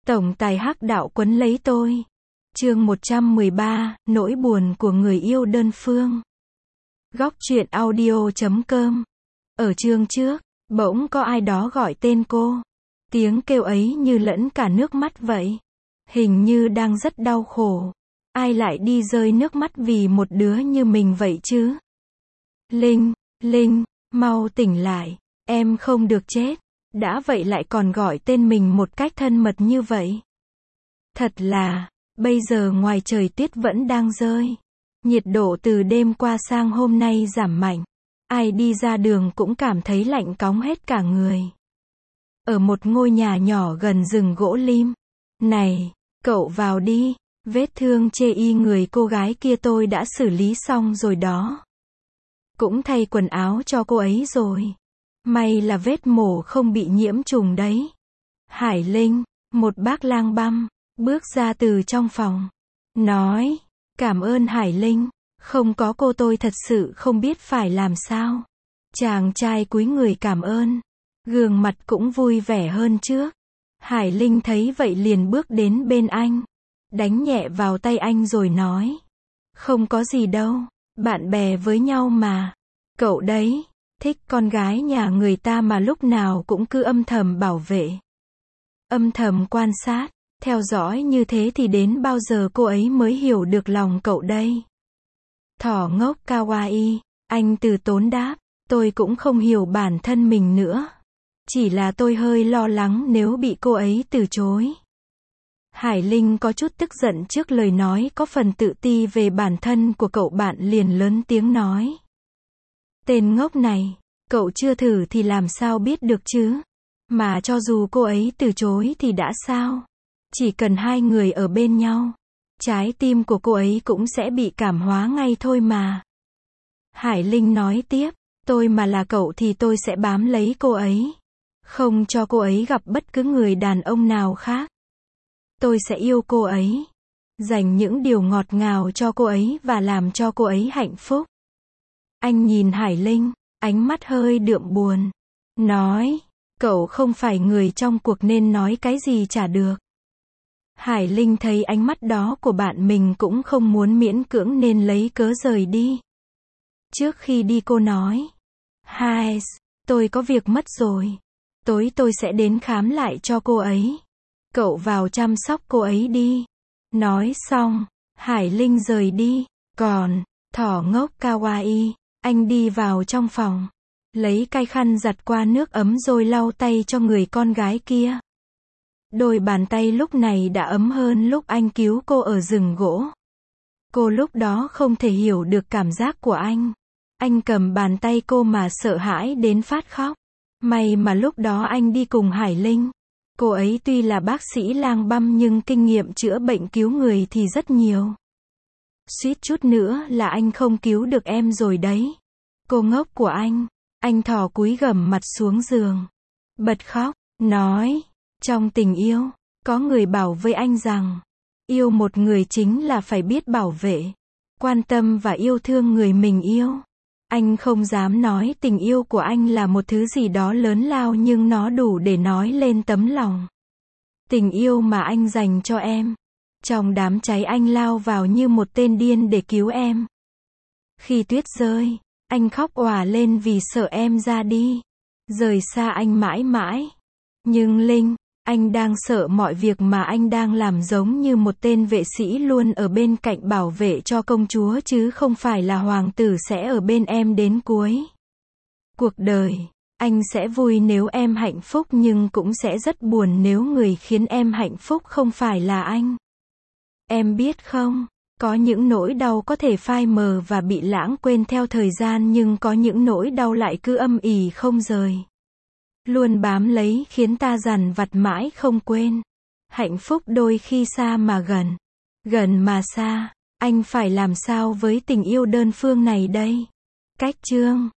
Tổng tài hắc đạo quấn lấy tôi. Chương 113, nỗi buồn của người yêu đơn phương. Góc truyện audio.com. Ở chương trước, bỗng có ai đó gọi tên cô. Tiếng kêu ấy như lẫn cả nước mắt vậy. Hình như đang rất đau khổ. Ai lại đi rơi nước mắt vì một đứa như mình vậy chứ? Linh, Linh, mau tỉnh lại. Em không được chết. Đã vậy lại còn gọi tên mình một cách thân mật như vậy. Thật là, bây giờ ngoài trời tuyết vẫn đang rơi. Nhiệt độ từ đêm qua sang hôm nay giảm mạnh. Ai đi ra đường cũng cảm thấy lạnh cóng hết cả người. Ở một ngôi nhà nhỏ gần rừng gỗ lim. Này, cậu vào đi. Vết thương chê y người cô gái kia tôi đã xử lý xong rồi đó. Cũng thay quần áo cho cô ấy rồi. May là vết mổ không bị nhiễm trùng đấy. Hải Linh, một bác lang băm, bước ra từ trong phòng. Nói, cảm ơn Hải Linh, không có cô tôi thật sự không biết phải làm sao. Chàng trai cúi người cảm ơn. Gương mặt cũng vui vẻ hơn trước. Hải Linh thấy vậy liền bước đến bên anh. Đánh nhẹ vào tay anh rồi nói. Không có gì đâu, bạn bè với nhau mà. Cậu đấy, thích con gái nhà người ta mà lúc nào cũng cứ âm thầm bảo vệ. Âm thầm quan sát, theo dõi như thế thì đến bao giờ cô ấy mới hiểu được lòng cậu đây? Thỏ ngốc kawaii, anh từ tốn đáp, tôi cũng không hiểu bản thân mình nữa. Chỉ là tôi hơi lo lắng nếu bị cô ấy từ chối. Hải Linh có chút tức giận trước lời nói có phần tự ti về bản thân của cậu bạn liền lớn tiếng nói. Tên ngốc này, cậu chưa thử thì làm sao biết được chứ? Mà cho dù cô ấy từ chối thì đã sao? Chỉ cần hai người ở bên nhau, trái tim của cô ấy cũng sẽ bị cảm hóa ngay thôi mà. Hải Linh nói tiếp, tôi mà là cậu thì tôi sẽ bám lấy cô ấy. Không cho cô ấy gặp bất cứ người đàn ông nào khác. Tôi sẽ yêu cô ấy. Dành những điều ngọt ngào cho cô ấy và làm cho cô ấy hạnh phúc. Anh nhìn Hải Linh, ánh mắt hơi đượm buồn. Nói, cậu không phải người trong cuộc nên nói cái gì chả được. Hải Linh thấy ánh mắt đó của bạn mình cũng không muốn miễn cưỡng nên lấy cớ rời đi. Trước khi đi cô nói. Hai, tôi có việc mất rồi. Tối tôi sẽ đến khám lại cho cô ấy. Cậu vào chăm sóc cô ấy đi. Nói xong, Hải Linh rời đi. Còn, thỏ ngốc kawaii, anh đi vào trong phòng. Lấy cái khăn giặt qua nước ấm rồi lau tay cho người con gái kia. Đôi bàn tay lúc này đã ấm hơn lúc anh cứu cô ở rừng gỗ. Cô lúc đó không thể hiểu được cảm giác của anh. Anh cầm bàn tay cô mà sợ hãi đến phát khóc. May mà lúc đó anh đi cùng Hải Linh. Cô ấy tuy là bác sĩ lang băm nhưng kinh nghiệm chữa bệnh cứu người thì rất nhiều. Suýt chút nữa là anh không cứu được em rồi đấy. Cô ngốc của anh thò cúi gằm mặt xuống giường. Bật khóc, nói, trong tình yêu, có người bảo với anh rằng, yêu một người chính là phải biết bảo vệ, quan tâm và yêu thương người mình yêu. Anh không dám nói tình yêu của anh là một thứ gì đó lớn lao nhưng nó đủ để nói lên tấm lòng. Tình yêu mà anh dành cho em. Trong đám cháy anh lao vào như một tên điên để cứu em. Khi tuyết rơi, anh khóc òa lên vì sợ em ra đi. Rời xa anh mãi mãi. Nhưng Linh, anh đang sợ mọi việc mà anh đang làm giống như một tên vệ sĩ luôn ở bên cạnh bảo vệ cho công chúa chứ không phải là hoàng tử sẽ ở bên em đến cuối cuộc đời. Anh sẽ vui nếu em hạnh phúc nhưng cũng sẽ rất buồn nếu người khiến em hạnh phúc không phải là anh. Em biết không, có những nỗi đau có thể phai mờ và bị lãng quên theo thời gian nhưng có những nỗi đau lại cứ âm ỉ không rời. Luôn bám lấy khiến ta dằn vặt mãi không quên. Hạnh phúc đôi khi xa mà gần. Gần mà xa. Anh phải làm sao với tình yêu đơn phương này đây? Cách chương